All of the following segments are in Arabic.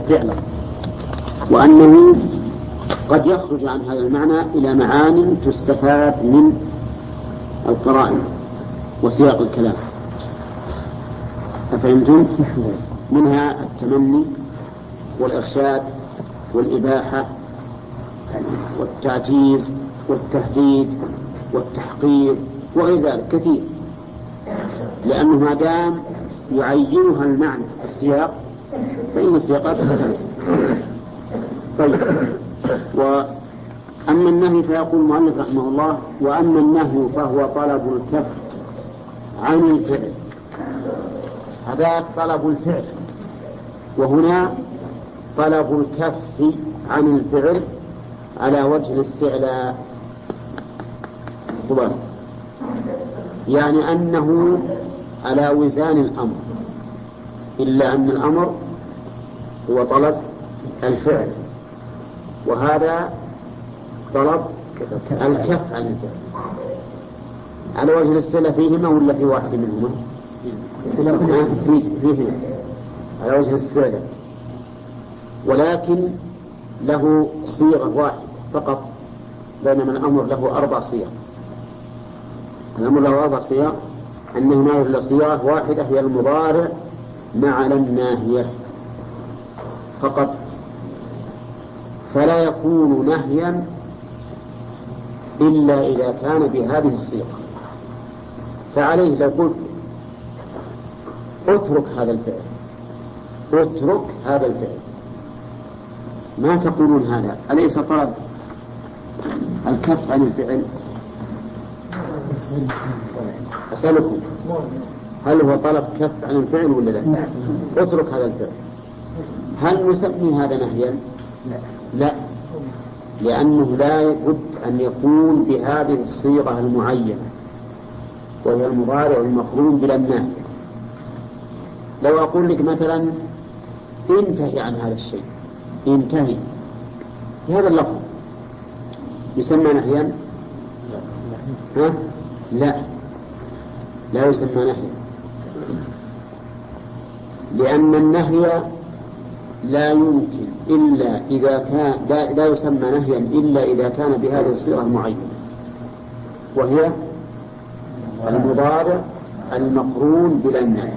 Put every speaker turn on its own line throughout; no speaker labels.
فعلا، وأنه قد يخرج عن هذا المعنى إلى معان تستفاد من القرائن وسياق الكلام. أفهمتم؟ منها التمني والإرشاد والإباحة والتعجيز والتهديد والتحقير وغير ذلك كثير، لأنه ما دام يعينها المعنى السياق فإن السياقات تختلف. طيب، وأما النهي فيقول المؤلف رحمه الله: وأما النهي فهو طلب الكف عن الفعل. هذا طلب الفعل، وهنا طلب الكف عن الفعل على وجه الاستعلاء، يعني أنه على وزان الأمر، إلا أن الأمر هو طلب الفعل، وهذا طلب الكف عن الفعل على وجه الاستعلاء. فيهما ولا في واحد منهما؟ فيه على وجه الاستعلاء، ولكن له صيغة واحدة فقط، بينما الأمر له 4 صيغ. الأمر له 4 صيغ، أنه ما إلا صيغة واحدة هي المضارع مع الناهية فقط، فلا يكون نهيا إلا إذا كان بهذه الصيغة. فعليه لو قلت اترك هذا الفعل، اترك هذا الفعل، ما تقولون هذا أليس طلب الكف عن الفعل؟ أسألكم، هل هو طلب كف عن الفعل ولا لا؟ اترك هذا الفعل. هل نسمي هذا نهيا؟ لا، لأنه لا بد أن يكون بهذه الصيغة المعينة، وهي المضارع المقرون بلا الناهي. لو أقول لك مثلا انتهي عن هذا الشيء، انتهي، هذا اللفظ يسمى نهيا؟ ها؟ لا يسمى نهيا، لأن النهي لا يمكن إلا إذا كان لا يسمى نهيا إلا إذا كان بهذه الصيغة المعينة، وهي المضارع المقرون بلا النهي.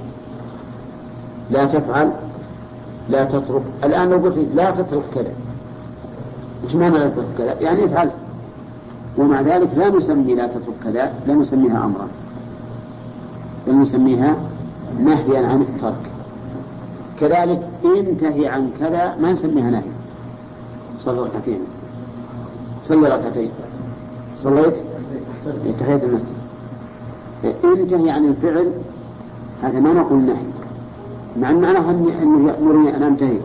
لا تفعل، لا تترك. الآن لو قلت لا تترك كذا، إيش معنى لا تترك كذا؟ يعني افعل، ومع ذلك لا نسمي لا تترك كذا، لا نسميها أمرا، بل نسميها نهيا عن الترك. كذلك انتهي عن كذا ما نسميها نهي. صلي ركعتين، صلي ركعتين، صليت تحية المسجد، انتهي عن الفعل، هذا ما نقول نهي، مع معناه أنه يأمرني أن أنتهي،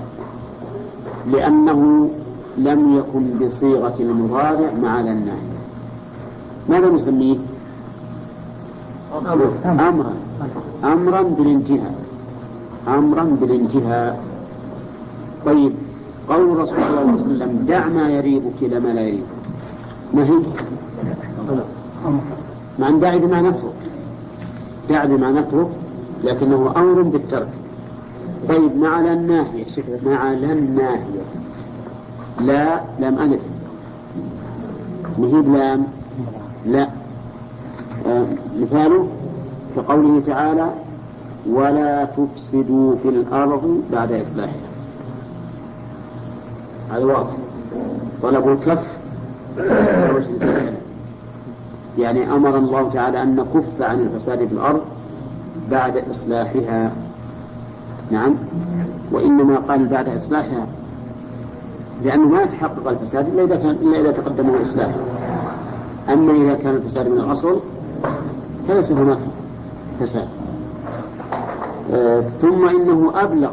لأنه لم يكن بصيغة المضارع مع النهي. ماذا نسميه؟ أمرا بالانتهاء، أمرا بالانتهاء. طيب، قول الرسول صلى الله عليه وسلم دع ما يريبك إلى ما لا يريبك، نهي؟ مع أن دع بما نترك، دع بما نترك، لكنه أمر بالترك. طيب، مع الناهية، مع الناهية، لا لم ألف، نهيب لام، لا. مثاله كقوله تعالى ولا تفسدوا في الأرض بعد إصلاحها، هذا واضح. طلب الكف يعني أمر الله تعالى أن نكف عن الفساد في الأرض بعد إصلاحها. نعم، وإنما قال بعد إصلاحها لأنه ما يتحقق الفساد إلا إذا تقدم الإصلاح. أما إذا كان الفساد من الأصل فليس هناك فساد. ثم إنه أبلغ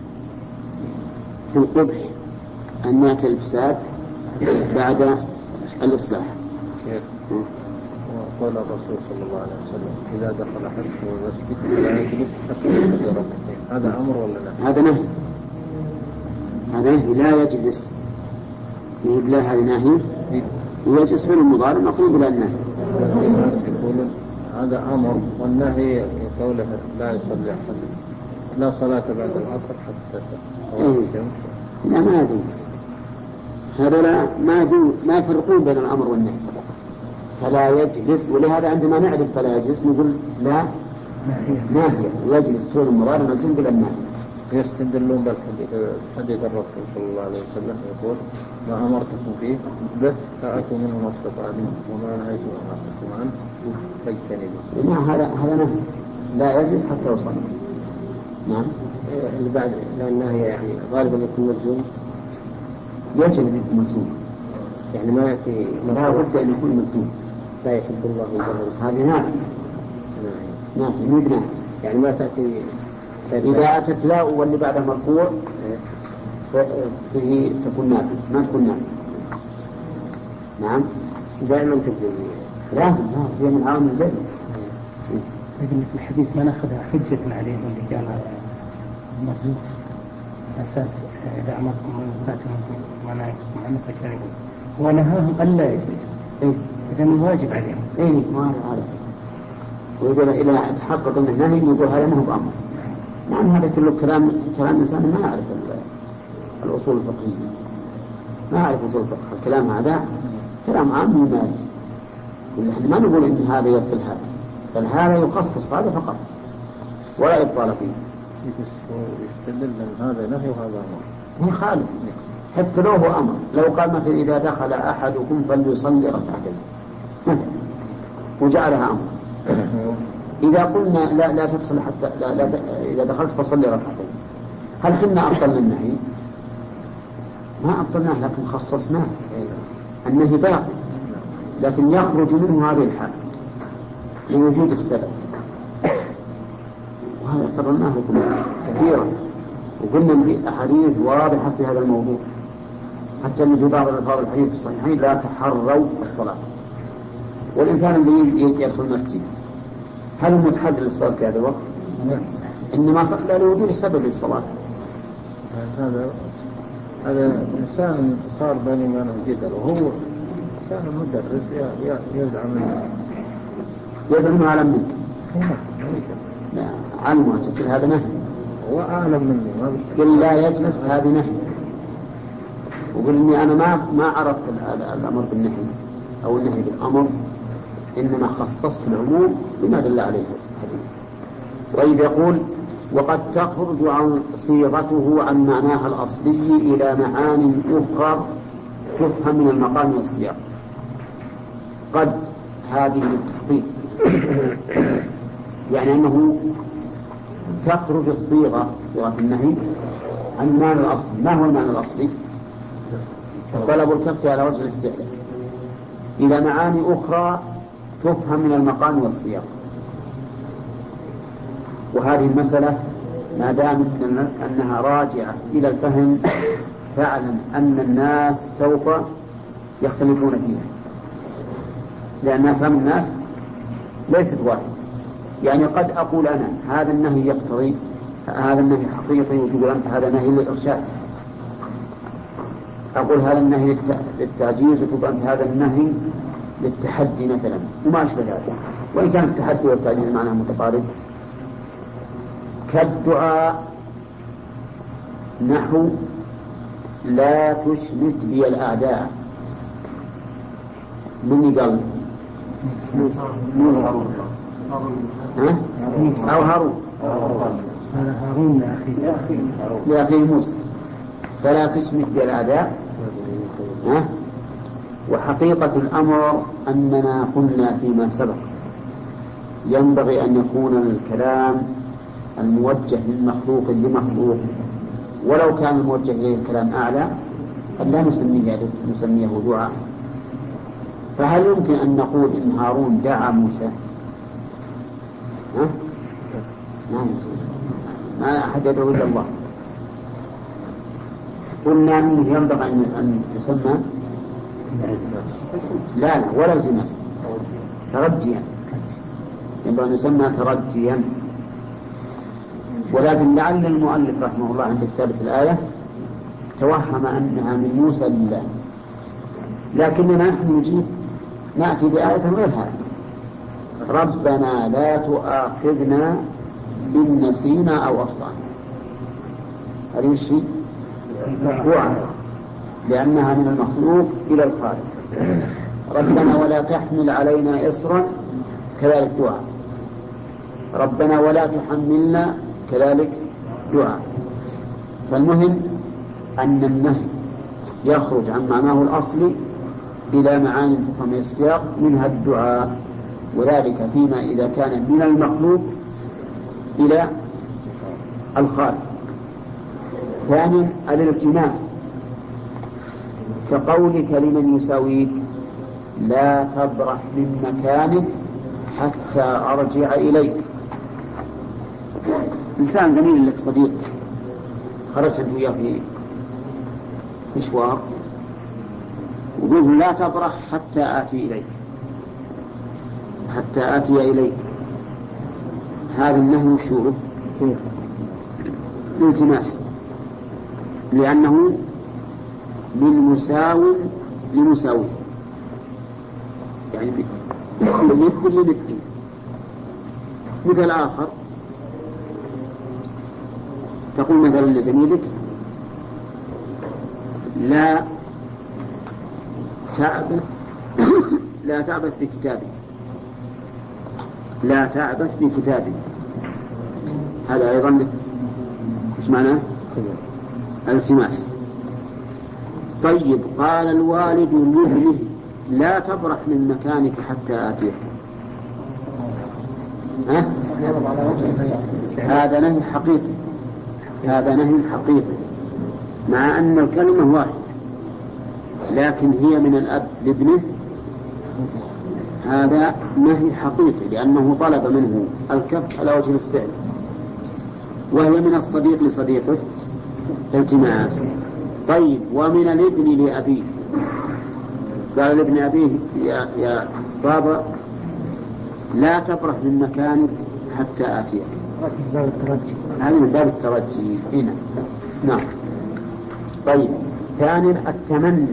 في القبح أن يأتي الفساد بعد الإصلاح.
وقال الرسول صلى الله عليه وسلم إذا دخل أحدكم المسجد لا يجلس حتى يصلي ركعتين، هذا أمر ولا لا؟
هذا نهي، هذا نهي، لا يجلس، لا، هذا نهي، ويجلس في المضارع مقرون بلا النهي.
يقول هذا أمر، والنهي قوله لا يصلي أحد لا صلاة بعد العصر حتى
إيه. لا ما يجوز هذا ما يفرقون بين الأمر والنهي فلا يجلس ولهذا عندما نعرف فلا يجلس نقول لا ناهية ويجلس فعل المضارع مجزوم بالنهي.
يستدلون بالحديث الرسول صلى الله عليه وسلم يقول ما أمرتكم فيه به فأتوا منه ما استطعتم وما نهيتم عنه فاجتنبوا.
هذا نهي لا يجلس حتى يصلي. نعم.
اللي بعد لأنها يعني غالبا يكون مجزوم.
يجب أن يكون مجزوم
يعني ما يأتي
لا بد أن يكون مجزوم.
لا يحب الله الجهر.
هذه نافي. نافي
يعني ما تأتي
إذا أتت لا واللي بعدها مرفوع فيه تكون نافي ما تكون نافي. نعم
دائما تجزم
لازم هي من عوامل الجزم.
لكن في الحديث ما نأخذها حجة عليهم اللي قال مرزوق أساس إذا أمركم من فاتهم ونهاكم عنه فاجتنبوه ونهاهم ألا يجلسوا. إذا واجب عليهم.
ما هذا ويقول إذا تحقق أنه نهي يقول هذا ما هو بأمر. نعم هذا كله كلام إنسان ما يعرف الأصول الفقهية ما يعرف أصول الفقه. الكلام هذا كلام عام مالي ونحن ما نقول إن هذا يبطل هذا بل هذا يخصص هذا فقط ولا إبطال فيه.
يستدل أن هذا نهي وهذا أمر.
هي خالف حتى لو هو أمر. لو قال مثلا إذا دخل أحدكم فليصلي ركعتين مثلا وجعلها أمر. إذا قلنا لا تدخل حتى لا إذا دخلت فصلي ركعتين هل حنا أبطلنا النهي؟ ما أبطلناه لكن خصصناه. النهي باقي لكن يخرج منه هذه الحال لوجود السبب وهذا قررناه لكم كثيرا وقلنا في أحاديث واضحة في هذا الموضوع حتى من في بعض الألفاظ الحديث في الصحيحين لا تحروا الصلاة. والإنسان اللي يدخل المسجد هل هو متحدث للصلاة في هذا الوقت؟ إنما صلى لوجود السبب للصلاة.
هذا إنسان صار بيني وبينه جدل وهو إنسان مدرس
يزعم أنه أعلم منك. لا علمه تقول هذا نهي.
هو أعلم مني ما
قل لا يجلس هذه نهي وقل إني أنا ما عرفت الأمر بالنهي أو النهي بالأمر إنما خصصت العموم بما دل عليه الحديث. وإذ يقول وقد تخرج عن صيغته عن معناها الأصلي إلى معان أخرى تفهم من المقام والسياق. قد هذه للتخفيف يعني أنه تخرج الصيغة صيغة النهي عن المعنى الأصلي. ما هو المعنى الأصلي؟ طلب الكف على وجه الاستعلاء إلى معاني أخرى تفهم من المقام والسياق. وهذه المسألة ما دامت أنها راجعة إلى الفهم فاعلم أن الناس سوف يختلفون فيها لأن أفهم الناس ليست واحدة. يعني قد أقول أنا هذا النهي يقتضي هذا النهي حقيقي وتقول أنت هذا نهي للإرشاد. أقول هذا النهي للتعجيز وتقول أنت هذا النهي للتحدي مثلا وما أشبه ذلك. وإن كان التحدي والتعجيز معناه متقارب كالدعاء نحو لا تشمت بي الأعداء. من قال موسى أو هارون
هذا هارون
لأخيه موسى فلا تشمت بي الأعداء. وحقيقة الأمر أننا قلنا فيما سبق ينبغي أن يكون الكلام الموجه من مخلوق لمخلوق ولو كان الموجه إليه الكلام أعلى أن لا نسميه دعاء. فهل يمكن أن نقول إن هارون دعا موسى؟ ما أحد يدعو إلا الله. قلنا أنه ينبغي أن يسمى لا ولا التماس ترجيا ينبغي أن يسمى ترجيا. ولكن لعل المؤلف رحمه الله عند كتابة الآية توهم أنها من موسى لله لكننا نحن نجيب نأتي بآية غير هذا ربنا لا تؤاخذنا إن نسينا أو أخطأنا. هذه الشيء دعاء لأنها من المخلوق إلى الخالق. ربنا ولا تحمل علينا إصرا كذلك دعاء. ربنا ولا تحملنا كذلك دعاء. فالمهم أن النهي يخرج عن معناه الأصلي إلى معاني تفهم السياق منها الدعاء، وذلك فيما إذا كان من المخلوق إلى الخالق. ثانيا الالتماس كقولك لمن يساويك لا تبرح من مكانك حتى أرجع إليك. إنسان زميل لك صديق خرجت وياه في مشوار وقلت لا تبرح حتى آتي إليك، حتى آتي إليك. هذا النهي شروط الالتماس لأنه من مساو لمساوي، يعني من يد لمد. مثل آخر تقول مثلا لزميلك لا تعبث بكتابي، لا تعبث بكتابي. هذا أيضا ايش معناه؟ التماس. طيب قال الوالد لابنه لا تبرح من مكانك حتى آتيك، هذا نهي حقيقي، هذا نهي حقيقي مع أن الكلمة واحدة، لكن هي من الأب لابنه. هذا نهي حقيقي لأنه طلب منه الكف على وجه السعر، وهي من الصديق لصديقه التماس. طيب ومن الابن لأبيه قال لابن أبيه يا بابا لا تبرح من مكانك حتى آتيك. هذا من باب الترجي هنا. نعم. طيب ثانيا التمني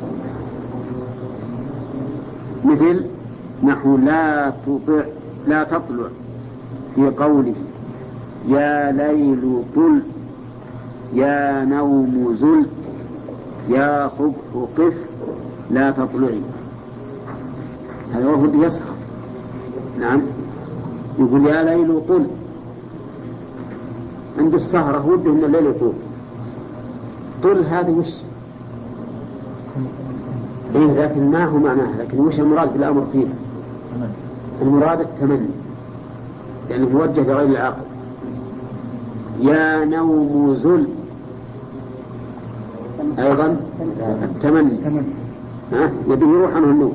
مثل نحو لا تطلع في قوله يا ليل طل يا نوم زل يا صبح قف لا تطلعي. هذا هو يسهر. نعم يقول يا ليل طل، عند السهرة وده من الليل طول. طل هذا وش؟ إيه لكن ما هو معناه، لكن وش المراد بالأمر فيه؟ المراد التمني لأنه يعني موجه لغير العاقل. يا نوم زل أيضا التمني، يبي يروح عنه النوم.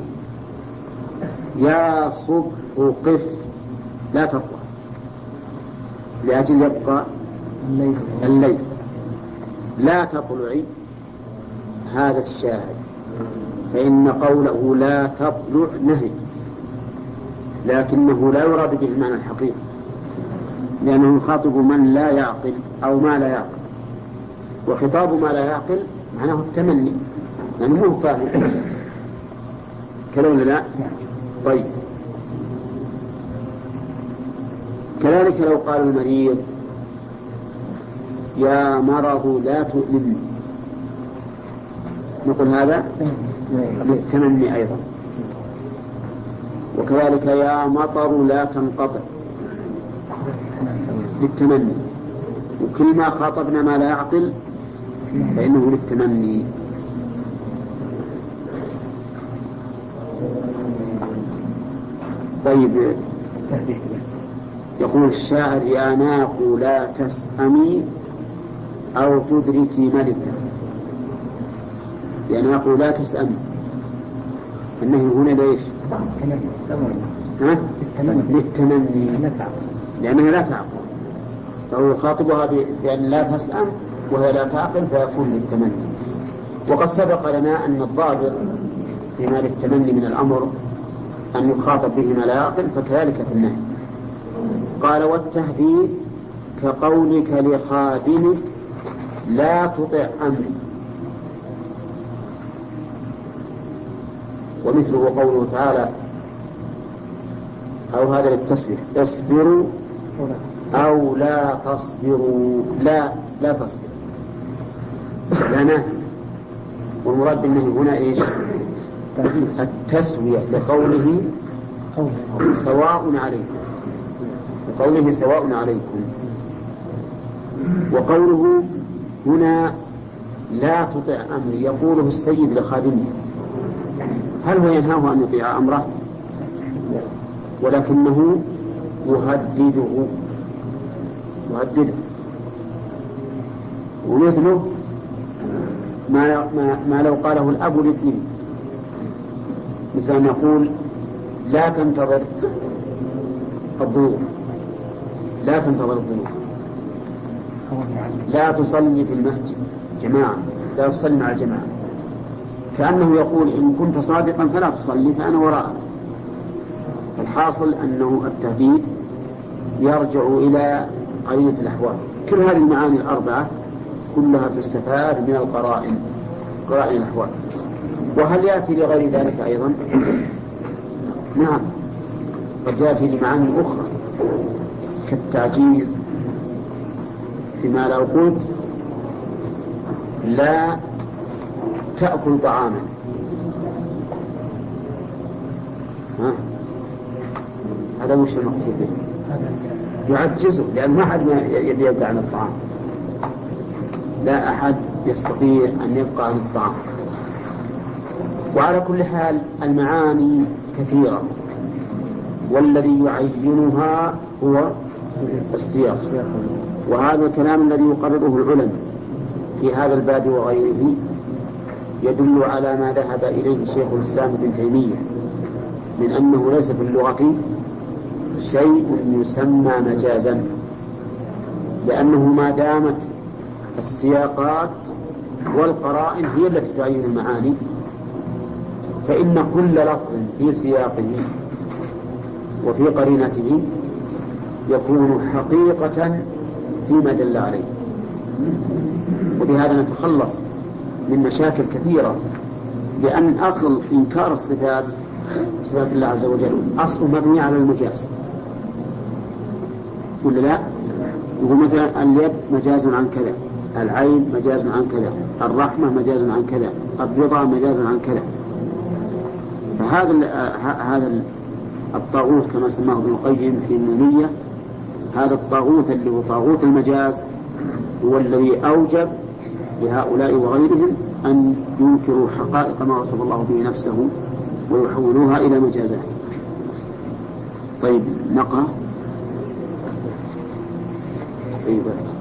يا صبح قف لا تطلع لأجل يبقى الليل. لا تطلعي هذا الشاهد، فإن قوله لا تطلع نهي، لكنه لا يراد به المعنى الحقيقي لأنه يخاطب من لا يعقل أو ما لا يعقل، وخطاب ما لا يعقل معناه التمني لأنه مو فاهم كلام لا. طيب كذلك لو قال المريض يا مرض لا تؤلمني نقول هذا للتمني أيضا. وكذلك يا مطر لا تنقطع للتمني، وكل ما خاطبنا ما لا يعقل فإنه للتمني. طيب يقول الشاعر يا ناق لا تسأمي أو تدركي ملكا. يا ناق لا تسأمي، النهي هنا ليش؟ للتمني لأنها لا تعقل، فهو يخاطبها بأن لا تسأم وهي لا تعقل فيكون للتمني. وقد سبق لنا أن الضابط فيما للتمني من الأمر أن يخاطب به ما لا يعقل، فكذلك في النهي. قال والتهديد كقولك لخادمك لا تطع أمري، ومثله قوله تعالى أو هذا للتسبيح اصبروا أو لا تصبروا. لا تصبر لا نهي. والمراد بالنهي هنا إيش؟ التسوية لقوله سواء عليكم، لقوله سواء عليكم. وقوله هنا لا تطع أمري يقوله السيد لخادمه، هل هو ينهاه أن يطيع أمره؟ ولكنه يهدده. ومثله ما لو قاله الأب للابن، مثل أن يقول لا تنتظر الضيوف، لا تنتظر الضيوف، لا تصلي في المسجد جماعة، لا تصلي مع الجماعة، كأنه يقول إن كنت صادقا فلا تصلي فأنا وراءك. الحاصل أنه التهديد يرجع إلى قرينة الأحوال. كل هذه المعاني الأربعة كلها تستفاد من القرائن، قرائن الأحوال. وهل يأتي لغير ذلك أيضا؟ نعم، قد يأتي لمعاني أخرى كالتعجيز، فيما لو قلت لا تأكل طعاما، هذا مش المقصود به، يعجزه، لأن ما أحد يبقى عن الطعام، لا أحد يستطيع أن يبقى عن الطعام. وعلى كل حال المعاني كثيرة، والذي يعينها هو السياق. وهذا الكلام الذي يقرره العلماء في هذا الباب وغيره يدل على ما ذهب إليه شيخ الإسلام ابن تيمية من أنه ليس في اللغة شيء يسمى مجازا، لأنه ما دامت السياقات والقرائن هي التي تعين المعاني، فإن كل لفظ في سياقه وفي قرينته يكون حقيقة فيما دل عليه. وبهذا نتخلص من مشاكل كثيرة، لأن أصل إنكار الصفات، صفات الله عز وجل، أصل مبني على المجاز، ولا لا؟ يقول مثلا اليد مجاز عن كذا، العين مجاز عن كذا، الرحمة مجاز عن كذا، الرضا مجاز عن كذا. فهذا الطاغوت كما سماه ابن القيم في النونية، هذا الطاغوت اللي هو طاغوت المجاز هو الذي أوجب لهؤلاء وغيرهم أن ينكروا حقائق ما وصف الله به نفسه ويحولوها إلى مجازات. طيب نقرأ. طيب.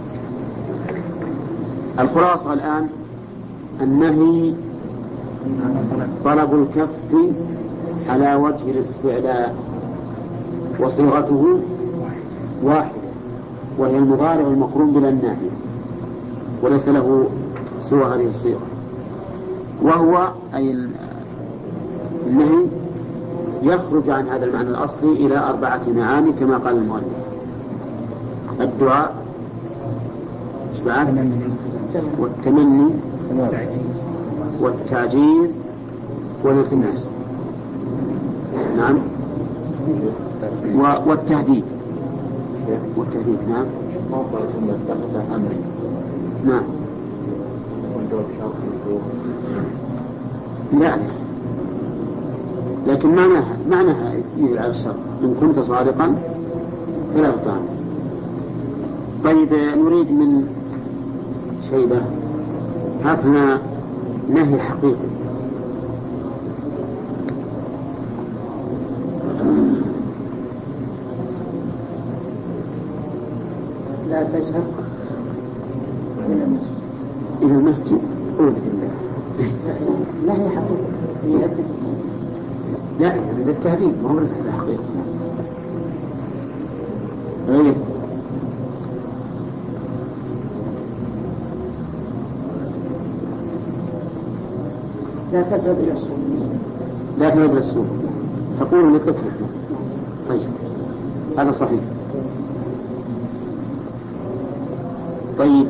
الخلاصة الآن النهي طلب الكف على وجه الاستعلاء، وصيغته واحدة وهي المضارع المقرون بلا الناهي، وليس له سوى هذه الصيغة، وهو أي النهي يخرج عن هذا المعنى الأصلي إلى 4 معاني كما قال المؤلف: الدعاء والتمني والتعجيز والالتماس، نعم، والتهديد. نعم. نعم. لا، لكن معناها يجب على الشرط إن كنت صادقا فلا تطعم. طيب نريد من شيبة هاتنا نهي حقيقي.
لا تذهب
إلى المسجد. أعوذ بالله.
نهي حقيقي.
لا، هذا التهديد ما هو الحقيقة. غير
لا تذهب إلى السوق.
لا تذهب إلى السوق تقول لطفلك. طيب هذا صحيح. طيب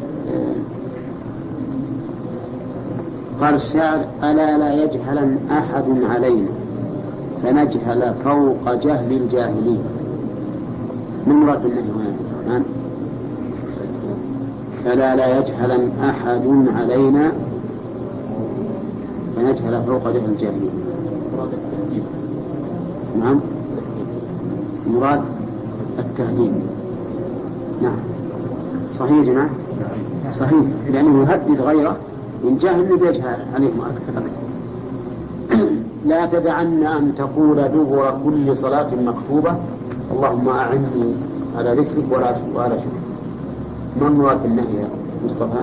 قال الشاعر: ألا لا يجهل أحد علينا فنجهل فوق جهل الجاهلين. من مراد بالنهي هنا؟ فلا لا يجهلن أحد علينا فنجهل فوق جهل الجاهلين. نعم مراد التهديد. نعم صحيح يا جماعة صحيح لأنه يهدد غيره إن جاهل بيجهل عليهم أكثر. لا تدعن أن تقول دبر كل صلاة مكتوبة اللهم أعني على ذكرك وعلى شكرك. ما مراد النهي يا مصطفى؟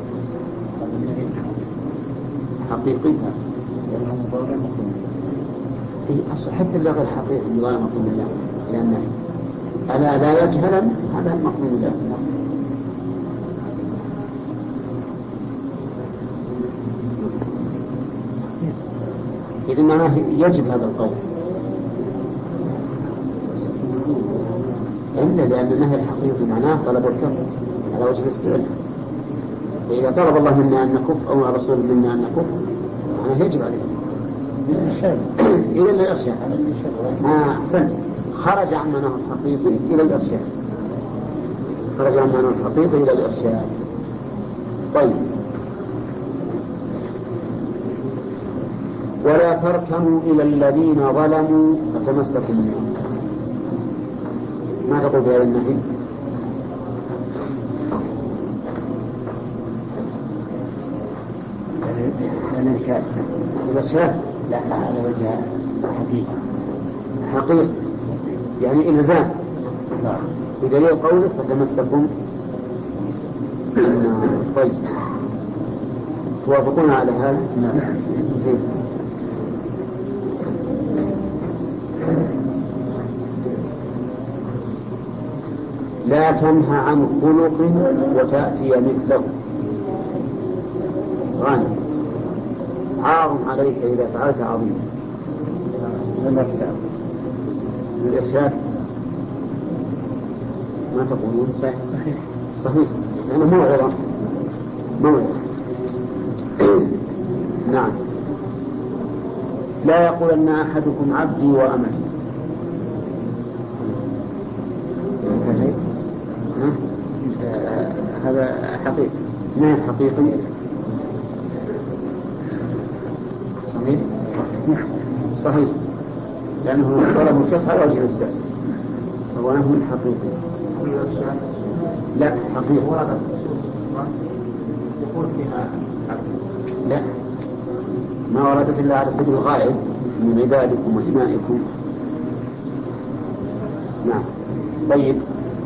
حقيقتها حتى اللغة الحقيقية مضارع مقوم الله لأنه ألا لا يجهلا هذا مقوم الله. إذا معناه يجب هذا القول إلا لأن النهي الحقيقي معناه طلب الكف على وجه الاستعلاء. فإذا طلب الله منا أن نكف أو الرسول منا أن نكف معناه يجب عليه إلى الإرشاد. أحسن خرج عن معناه الحقيقي إلى الإرشاد. خرج عن معناه الحقيقي إلى الإرشاد. طيب ولا تركنوا إلى الذين ظلموا فتمسكوا منهم. ما تقول في هذا النهي؟ الإرشاد
لا على وجه
حقيقي يعني إلزام. بدليل قوله فتمسكوا. طيب توافقون على هذا؟
نعم
زين. لا تنهى عن خلق وتأتي مثله. غانم عار عليك إذا فعلت عظيم. الإرشاد ما تقولون؟ صحيح لأنه موعظة. نعم لا يقولن أحدكم عبدي وأمتي.
هذا حقيقي.
ما حقيقي صحيح لأنه طلب الكف على وجه الاستعلاء هو نهي حقيقي. لا حقيقي لا ما وردت إلا على سبيل الغالب من عبادكم وإمائكم. نعم طيب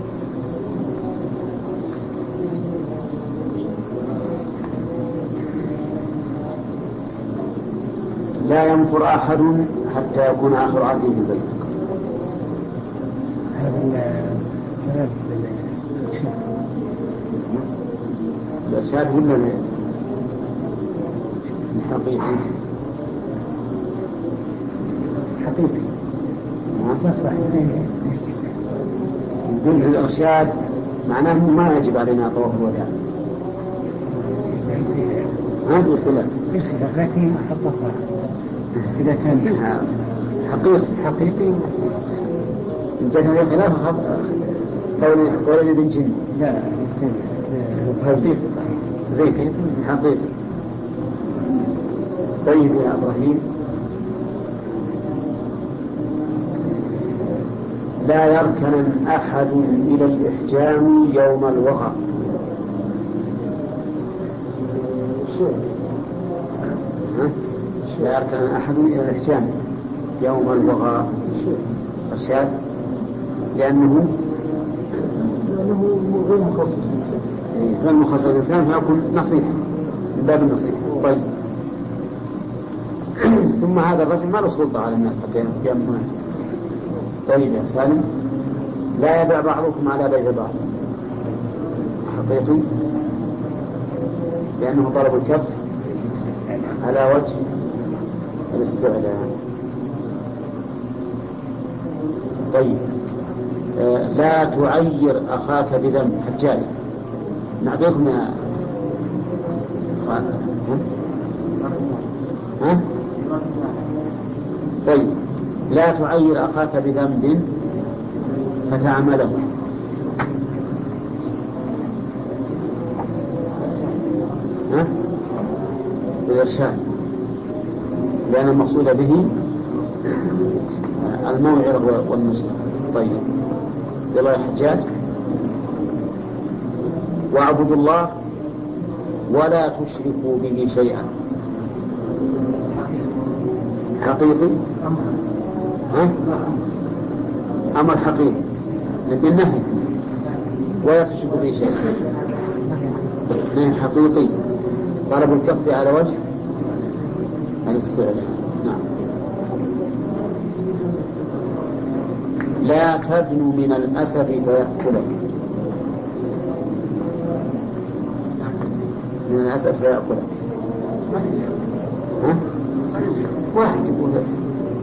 لا ينفر أحد حتى يكون آخر عهده في البيت.
هذا
الإرشاد ولا الحقيقي؟
حقيقي ما صحيح.
يقول الإرشاد معناه ما يجب علينا طواف الوداع. هذا الخلاف
لكن أحطها إذا كان
حقيقي إن جاء خلاف قول ابن جن.
لا
حقيقي زي حقيقي. طيب يا إبراهيم لا يركن أحد إلى الإحجام يوم الوغى. لا يركن أحد إلى الإحجام يوم الوغى. إرشاد لأنه غير مخصص الإنسان فيكون نصيحة من باب النصيحة. طيب ثم هذا الرجل ما له سلطة على الناس حتى يأمنون. طيب يا سالم لا يبيع بعضكم على بيع بعض. حقيقي لأنه طلب الكف على وجه الاستعلاء. طيب لا تعير أخاك بذنب. حجاج نعطيكم يا ها؟ طيب لا تعير أخاك بذنب فتعمله. الإرشاد، لأن المقصود به الموعظة والنصر. طيب يلا يا حجاج. واعبدوا الله ولا تشركوا به شيئا. حقيقي أمر حقيقي بالنهي ولا تشركوا به شيئا. نهي حقيقي طلب الكف على وجه الاستعلاء. نعم. لا تدنو من الأسد فيأكلك. من الأسد فيأكلك. واحد يقول لك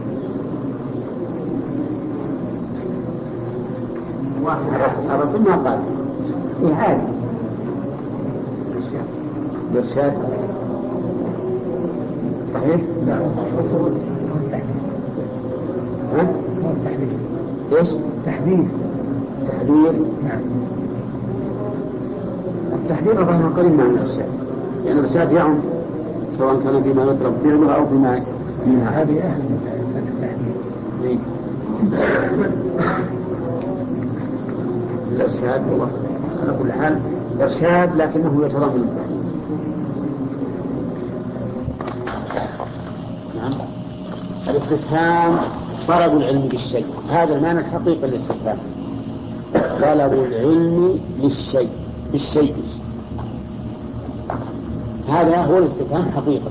الرسول ما قال إيه عادي إرشاد صحيح؟ لا إيش؟ تحذير. نعم. التحذير ظاهر قريب مع الإرشاد، يعني الإرشاد يعم سواء كان فيما يطلب فعله أو فيما ينهى. هذه أهل التحذير. الإرشاد والله على كل حال إرشاد لكنه يتضمن التحذير. نعم. الاستفهام طلب العلم بالشيء، هذا المعنى الحقيقي للاستفهام، طلب العلم للشيء بالشيء، هذا هو الاستفهام حقيقة.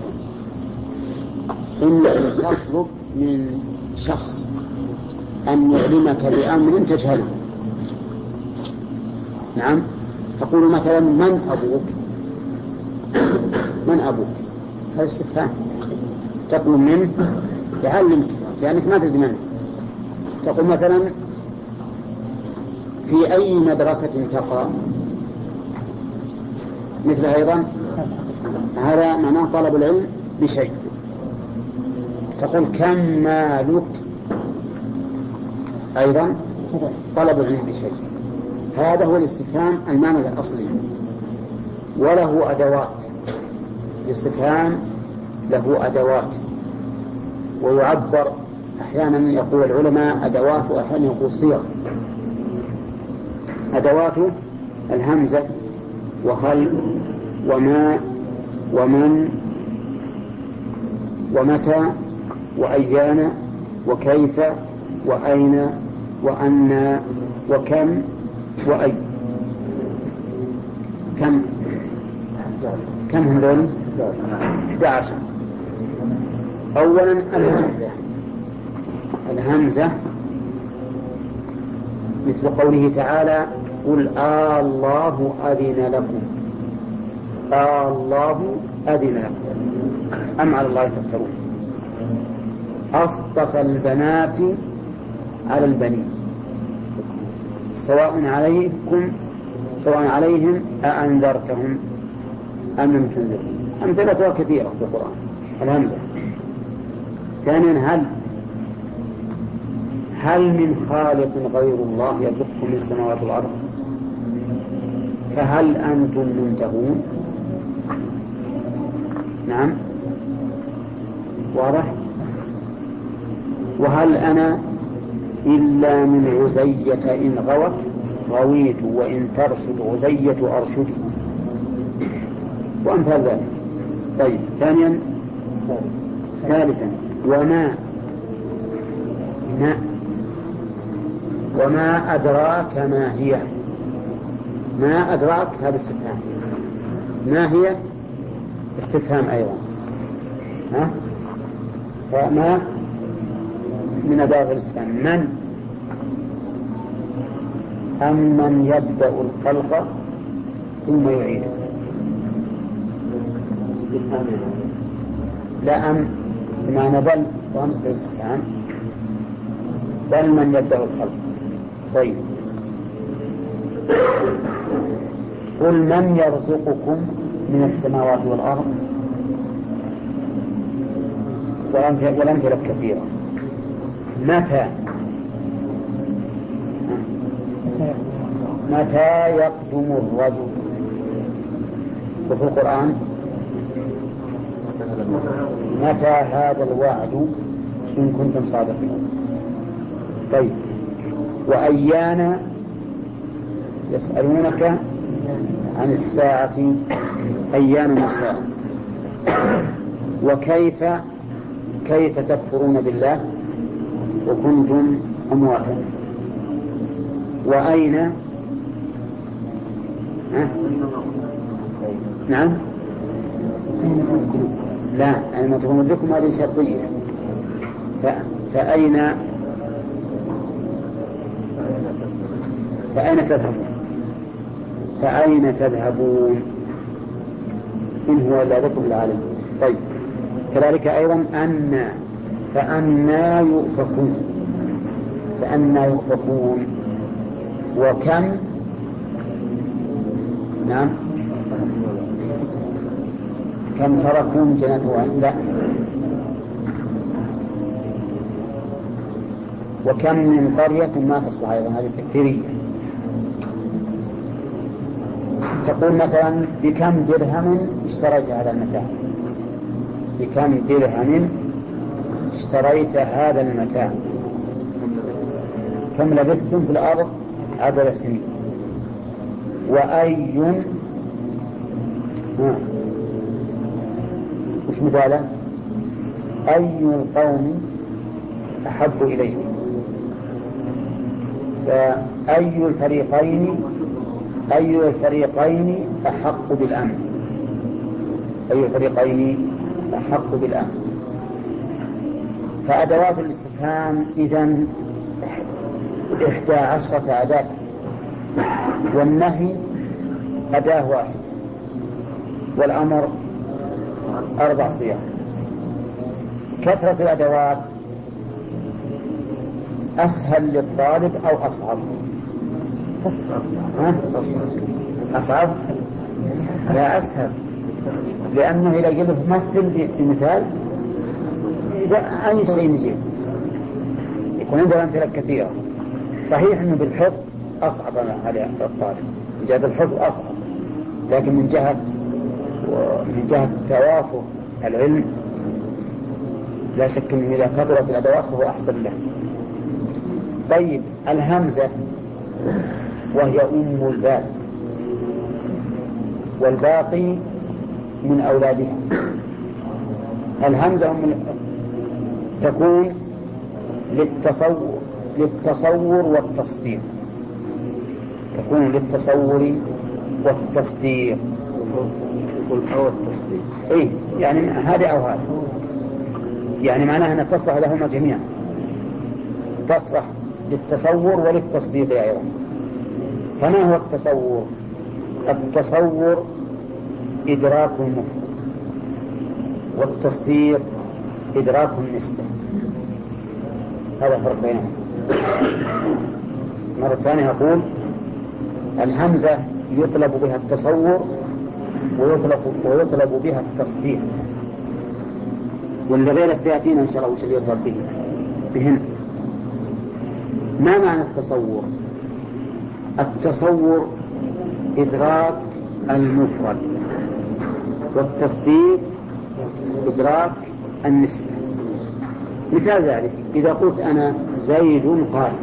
إلا أن تطلب من شخص أن يعلمك بأمر تجهله. نعم. تقول مثلا من أبوك؟ من أبوك؟ هذا استفهام. تطلب منه يعلمك لأنك ما تدري منه. تقول مثلا في أي مدرسة تقرأ؟ مثل أيضا هذا معناه طلب العلم بشيء. تقول كم مالك؟ أيضا طلب العلم بشيء. هذا هو الاستفهام المعنى الأصلي، وله أدوات. الاستفهام له أدوات، ويعبر أحيانا يقول العلماء أدوات وأحيانا يقول صيغ. أدواته الهمزة وهل وما ومن ومتى وأيان وكيف وأين وأن وكم وأي. كم هذول؟ 11. أولا الهمزة مثل قوله تعالى قل الله أذن لكم. الله أذن لكم أم على الله تفترون. أصطفى البنات على البنين سواء عليهم أأنذرتهم أم لم تنذرهم. أمثلتها كثيرة في القرآن. الهمزة. ثانيا هل من خالق غير الله يرزقكم من السماوات والأرض فهل أنتم منتهون؟ نعم واضح. وهل أنا إلا من غزية إن غويت وإن ترشد غزية أرشدي وأمثال ذلك. طيب ثالثا وما أدراك ما هي. ما أدراك هذا استفهام. ما هي استفهام أيضا. فما من أدراك الاستفهام. من أم من يبدأ الخلق ثم يعيده. لا أم بمعنى بل وهمزة الاستفهام. بل من يبدأ الخلق. طيب قل من يرزقكم من السماوات والأرض والأمثلة كثيرة. متى يقدم الرجل. وفي القرآن متى هذا الوعد إن كنتم صادقين. طيب، وأيان يسألونك عن الساعة أيان الساعة، كيف تكفرون بالله وكنتم أمواتا، وأين نعم لا أين تكون لكم هذه شرطية، فأين تذهبون إن هو إلا ذكر للعالمين. طيب، كذلك أيضا فأنا يؤفكون وكم نعم كم تركوا من جنة لا وكم من قرية ما تصلح، أيضا هذه التكفيرية. تقول مثلا بكم درهم اشتريت هذا المتاع، بكم درهم اشتريت هذا المتاع، كم لبثتم في الأرض عدد سنين، وأي وش مثاله؟ أي القوم أحب إليكم، فأي الفريقين أحق بالأمن، أي الفريقين أحق بالأمن. فأدوات الاستفهام إذن 11 أداة، والنهي أداة واحد، والأمر 4 صيغ. كثرة الأدوات أسهل للطالب أو أصعب؟ أصعب؟ لا، أسهل، لأنه إذا قلت مثل بمثال أي شيء نجيب يكون عندنا أمثلة كثيرة. صحيح أنه بالحفظ أصعب على الطالب، من جهة الحفظ أصعب، لكن من جهة توافر العلم لا شك أنه إذا كثرت الأدوات فهو أحسن له. طيب، الهمزة وهي أم الباء، والباقي من أولادها. الهمزة تكون للتصور والتصديق، تكون للتصور والتصديق إيه، يعني هذا أو هذا، يعني معناها أن تصلح لهما جميعا، تصلح للتصور وللتصديق أيضا. فما هو التصور؟ التصور إدراك المفرد، والتصديق إدراك النسبة، هذا فرق بينهم. مرة ثانية أقول الهمزة يطلب بها التصور ويطلب بها التصديق، واللي غير سيأتينا إن شاء الله وش اللي يطلب بهن. ما معنى التصور؟ التصور إدراك المفرد، والتصديق إدراك النسبة. مثال ذلك إذا قلت أنا زيد قائم،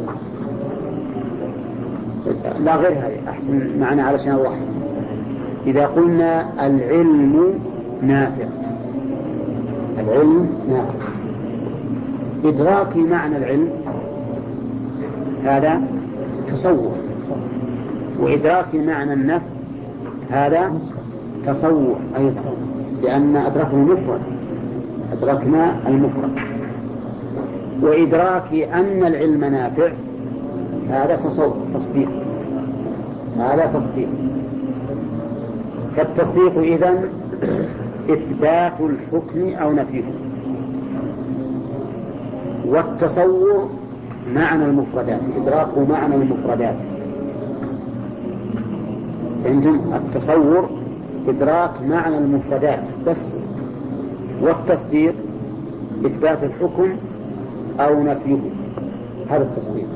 لا غير هذه أحسن معنا علشان الواحد. إذا قلنا العلم نافع، العلم نافع، إدراك معنى العلم هذا تصور، وإدراك معنى النفع هذا تصور أيضا، لأن أدركنا المفرد، أدركنا المفرد. وإدراك أن العلم نافع هذا تصديق، هذا تصديق. فالتصديق إذن إثبات الحكم أو نفيه، والتصور معنى المفردات، إدراك معنى المفردات. عندهم التصور إدراك معنى المفردات بس، والتصديق إثبات الحكم أو نفيه، هذا التصديق.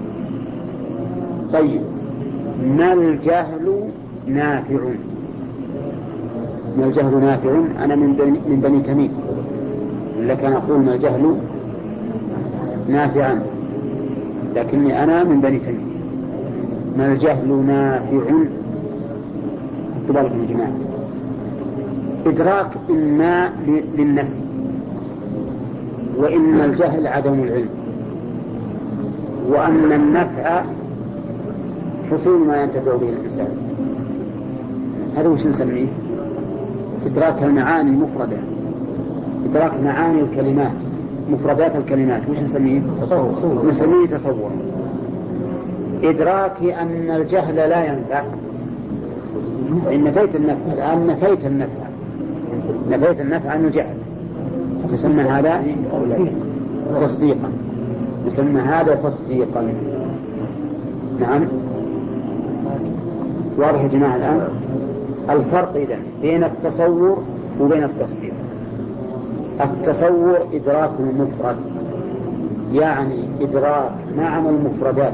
طيب، ما الجهل نافع؟ ما الجهل نافع؟ أنا من بني تميم، لكن أقول ما الجهل نافعا، لكني أنا من بني تميم. ما الجهل نافع، اكتبوا لكم يا جماعة، إدراك إما للنفي، وإن الجهل عدم العلم، وأن النفع حصول ما ينتفع به الإنسان. هذا وش نسميه؟ إدراك المعاني المفردة، إدراك معاني الكلمات، مفردات الكلمات، وش نسميه؟ نسميه تصور. إدراك أن الجهل لا ينفع، إن نفيت النفع، الآن نفيت النفع عن الجهل، يسمى هذا تصديقا، يسمى هذا تصديقا. نعم، واضح يا جماعة الآن الفرق إذن بين التصور وبين التصديق. التصور إدراك المفرد، يعني إدراك معنى المفردات،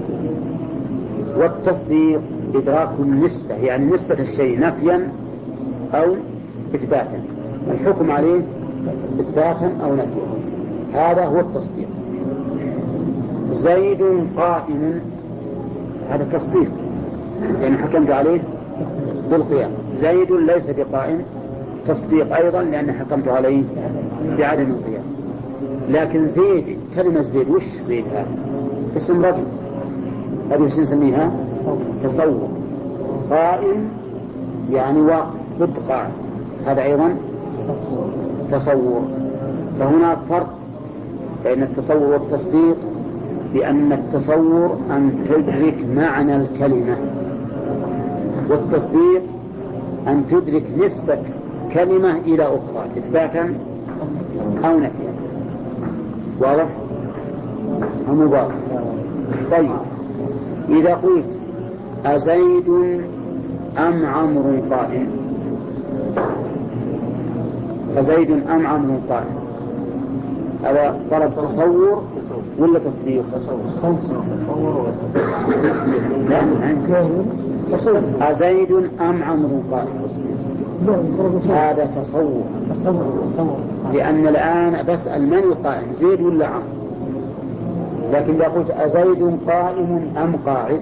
والتصديق إدراك النسبة، يعني نسبة الشيء نفيا أو إثباتا، الحكم عليه إثباتا أو نفيا، هذا هو التصديق. زيد قائم، هذا تصديق، يعني حكمت عليه بالقيام. زيد ليس بقائم، تصديق أيضا لأن حكمت عليه بعدم القيام. لكن زيد، كلمة زيد، وش زيد؟ هذا اسم رجل، هذه وش نسميها؟ تصور. قائم يعني واقف قاعد، هذا أيضا تصور. فهناك فرق بين التصور والتصديق، بأن التصور أن تدرك معنى الكلمة، والتصديق أن تدرك نسبة كلمة إلى أخرى إثباتا أو نفيا. واضح؟ أم واضح؟ طيب، إذا قلت أزيد أم عمرو قائم، أزيد أم عمرو قائم، هذا طلب تصور ولا تصديق؟ لا، أزيد أم عمرو قائم، هذا تصور، لأن الآن بسأل من القائم، زيد ولا عمرو. لكن إذا قلت أزيد قائم أم قاعد،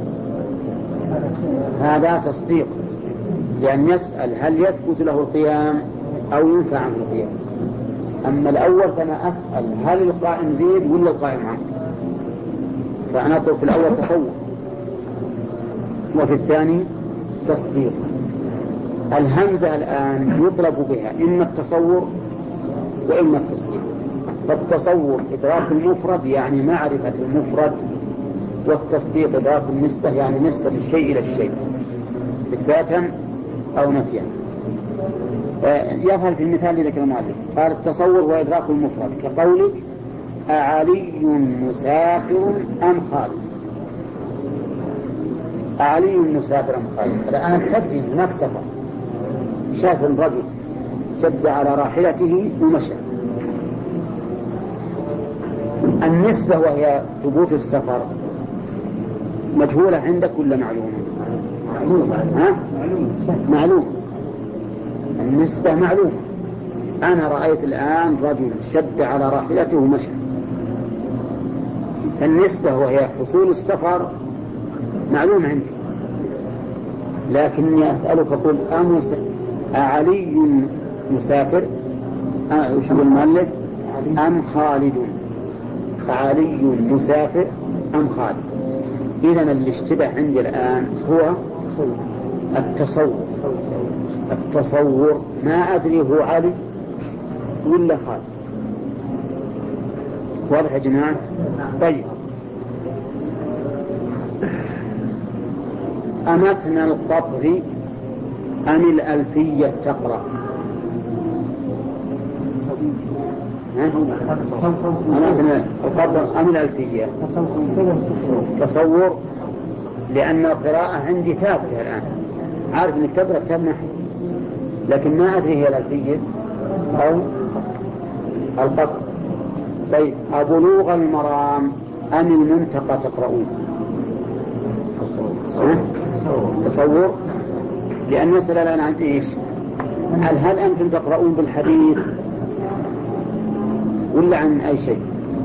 هذا تصديق، لأن يسأل هل يثبت له القيام أو ينفع عنه القيام. أما الأول فأنا أسأل هل القائم زيد ولا القائم عمرو، فأنا أطلب في الأول تصور وفي الثاني تصديق. الهمزة الآن يطلب بها إما التصور وإما التصديق. فالتصور إدراك المفرد يعني معرفة المفرد، والتصديق إدراك النسبة يعني نسبة الشيء إلى الشيء إثباتا أو نفيا. يظهر في المثال الذي ذكر المؤلف، قال التصور وإدراك المفرد كقولك أعلي مسافر أم خالد. أعلي مسافر أم خالد، الآن تدري هناك سفر، شاف الرجل شد على راحلته ومشى. النسبة وهي ثبوت السفر مجهولة عندك ولا معلومة؟ معلومة. النسبة معلومة. أنا رأيت الآن رجل شد على راحلته ومشى، فالنسبة وهي حصول السفر معلومة عندي. لكني أسألك قل أعلي مسافر، وش المؤلف؟ أم خالد؟ أعلي مسافر أم خالد؟ إذن اللي اشتبه عندي الآن هو التصور، ما أدري هو علي ولا خالد. واضح يا جماعة؟ طيب، أمتن القطر أم الألفية تقرأ؟ أمتن القطر أم الألفية؟ تصور، لأن القراءة عندي ثابتة الآن، عارف أنك تقرأ كتاب نحو، لكن ما أدري هي الألفية أو القطر. طيب، أبلوغ المرام أم المنتقى تقرؤون؟ تصور، لأن نسأل الآن عن إيش؟ هل أنتم تقرؤون بالحديث ولا عن أي شيء؟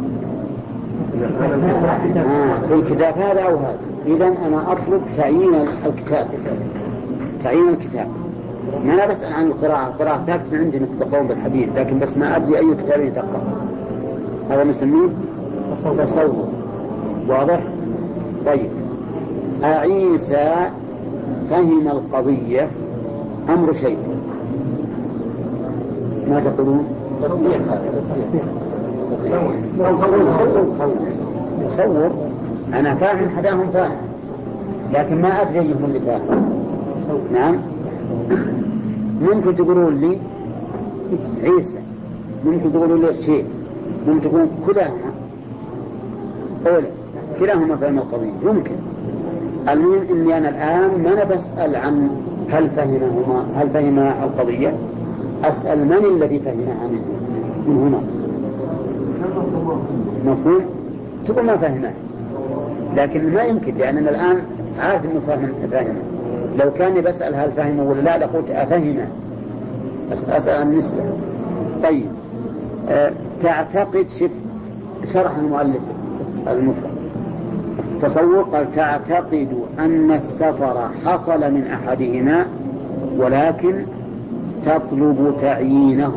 في الكتاب هذا أو هذا. إذن أنا أطلب تعيين الكتاب، تعيين الكتاب. ما أنا بسأل عن القراءة ثابتة عندي نتقوم بالحديث، لكن بس ما أدري أي كتاب تقرأ. هذا نسميه تصور. واضح؟ طيب، أعيسى فهم القضية أمر شيء، ما تقولون؟ تصور. أنا فاهم حداهم فاهم، لكن ما أدري أيهم اللي فاهم. نعم. ممكن تقولون لي عيسى، ممكن تقولون لي شيء، ممكن تقولون كلاهما أولا، كلاهما فهم القضية ممكن. المهم إني أنا الآن ما أنا بسأل عن هل فهم القضية، أسأل من الذي فهمها من هنا. مفهوم؟ تقول ما فهمه، لكن ما يمكن، لأننا الآن عارف إنه فهمه. لو كان بسأل هل فهمه ولا لا لقلت أفهمه، أسأل النسبة. طيب، تعتقد شرح المؤلف المفرد تصور، قال تعتقد أن السفر حصل من أحدهما ولكن تطلب تعيينه.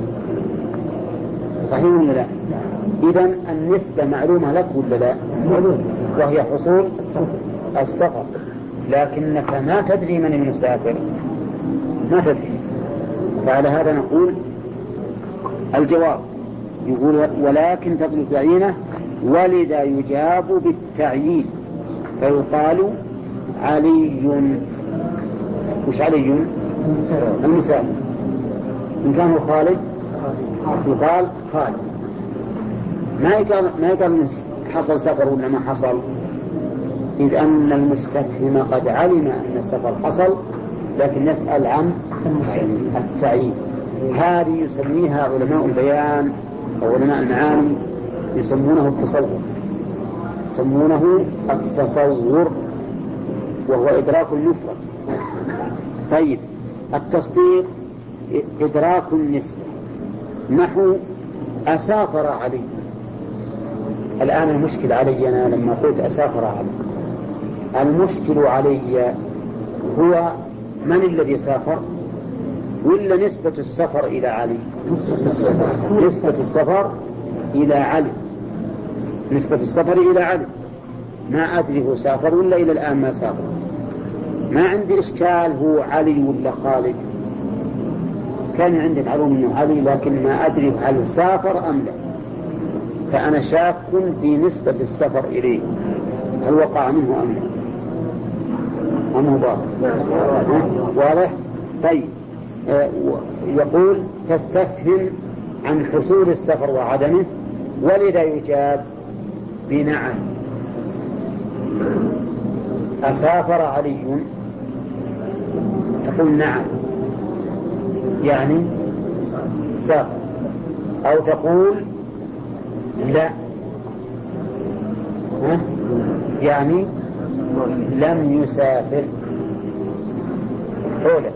صحيح ولا لا؟ إذن النسبة معلومة لك ولا لا؟ وهي حصول السفر، لكنك ما تدري من المسافر، ما تدري. فعلى هذا نقول الجواب يقول ولكن تطلب تعيينه، ولذا يجاب بالتعيين فيقال علي. وش علي؟ المسافر. إن كان خالد يقال خالد. ما يقال حصل سفر ولا ما حصل، إذ أن المستفهم قد علم أن السفر حصل، لكن يسأل عن التعيين. هذه يسميها علماء البيان أو علماء المعاني يسمونه التصور، وهو إدراك المفرد. طيب، التصديق إدراك النسبة. نحو أسافر علي. الآن المشكل علي أنا لما قلت أسافر علي، المشكل علي هو من الذي سافر ولا نسبة السفر إلى علي؟ نسبة السفر إلى علي، نسبة السفر إلى علي. ما أدري هو سافر ولا إلى الآن ما سافر. ما عندي إشكال هو علي ولا خالد، كان عندي معلوم أنه علي، لكن ما أدري هل سافر أم لا. فأنا شاك في نسبة السفر إليه، هل وقع منه أم لا، أم هو واضح؟ طيب، يقول تستفهم عن حصول السفر وعدمه، ولذا يجاب بنعم. أسافر علي، تقول نعم يعني سافر، أو تقول لا يعني لم يسافر. أولا،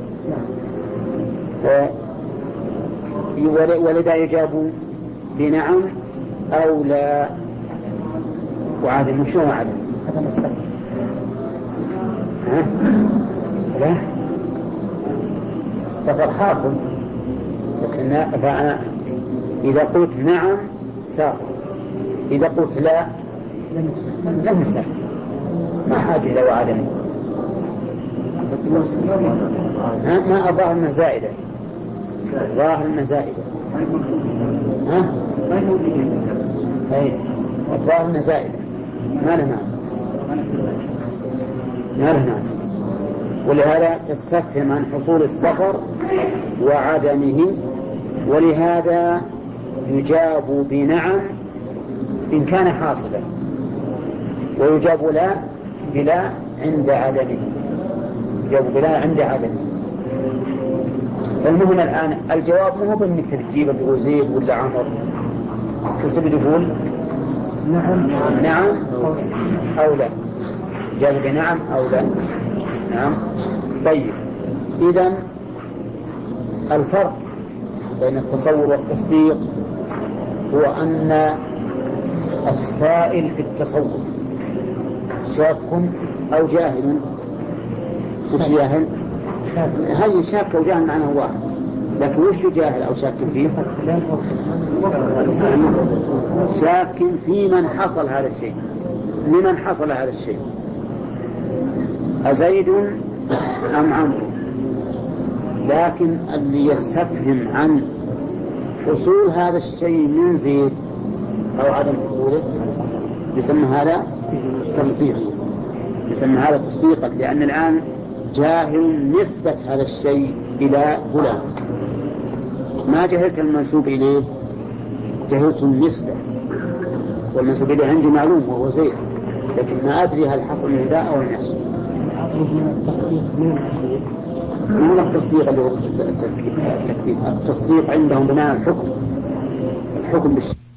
ولذا يجاب بنعم أو لا وعدم. شو عدم؟ عدم السفر. لا، السفر حاصل، لكن فأنا إذا قلت نعم سافر، إذا قلت لا لم يسافر، ما حاجة إلى وعدمه. ما أظاهر أنها زائدة، ظاهر أنها زائدة. الظاهر أنها زائدة، ما له معنى. ولهذا تستفهم عن حصول السفر وعدمه، ولهذا يجاب بنعم إن كان حاصلا، ويجاب لا بلا عند عدمه. يجاب بلا عند عدمه. فالمهم الآن الجواب مو بأنك تجيب أبو زيد ولا عمر، كيف تبي تقول؟ نعم أو لا. جاب بنعم أو لا. نعم. طيب، إذن الفرق بين التصور والتصديق هو أن السائل في التصور شاك أو جاهل. وش جاهل؟ هل شاك أو جاهل معناه واحد، لكن وش جاهل أو شاك فيه؟ شاك في من حصل هذا الشيء، لمن حصل هذا الشيء، أزيد أم عمرو. لكن اللي يستفهم عن حصول هذا الشيء من زيد أو عدم حصوله يسمى هذا تصديق، يسمى هذا تصديقا، لأن الآن جاهل نسبة هذا الشيء إلى فلان، ما جهلت المنسوب إليه، جهلت النسبة، والمنسوب إليه عندي معلوم وهو زيد، لكن ما أدري هل حصل من ذا أو لم يحصل. من التصديق اللي هو التكذيب، التصديق عندهم بمعنى الحكم بالشيء.